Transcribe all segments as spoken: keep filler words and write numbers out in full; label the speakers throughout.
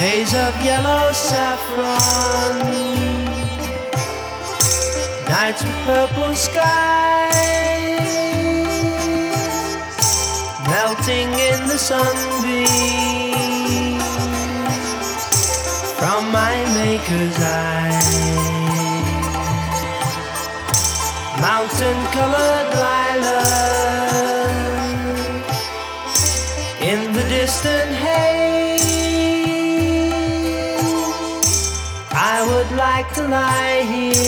Speaker 1: Days of yellow saffron, nights with purple skies, melting in the sunbeams from my maker's eyes. Mountain-colored lilac in the distant haze. I would like to lie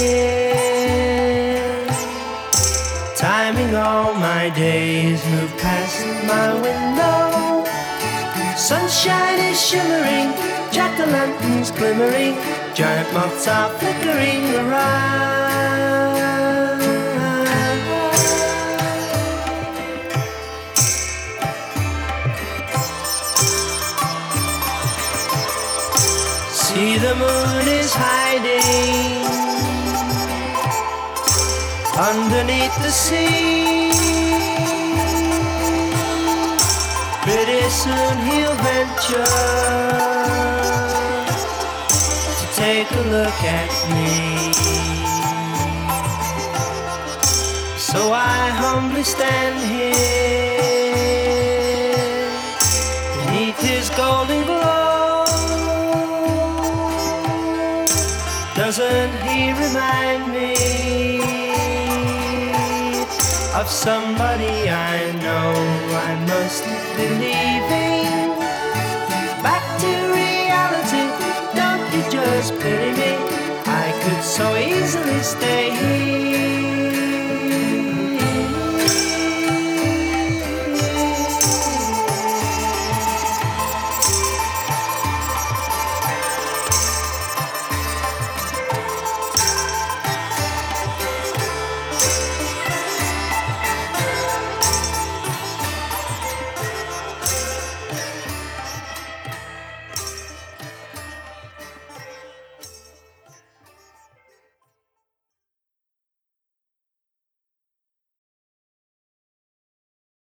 Speaker 1: here, timing all my days, move past my window. Sunshine is shimmering, jack-o'-lanterns glimmering, giant moths are flickering around. See, the moon is hiding underneath the sea. Pretty soon he'll venture to take a look at me. So I humbly stand here beneath his golden glow. Doesn't he remind me of somebody I know? I must be leaving back to reality. Don't you just pity me? I could so easily stay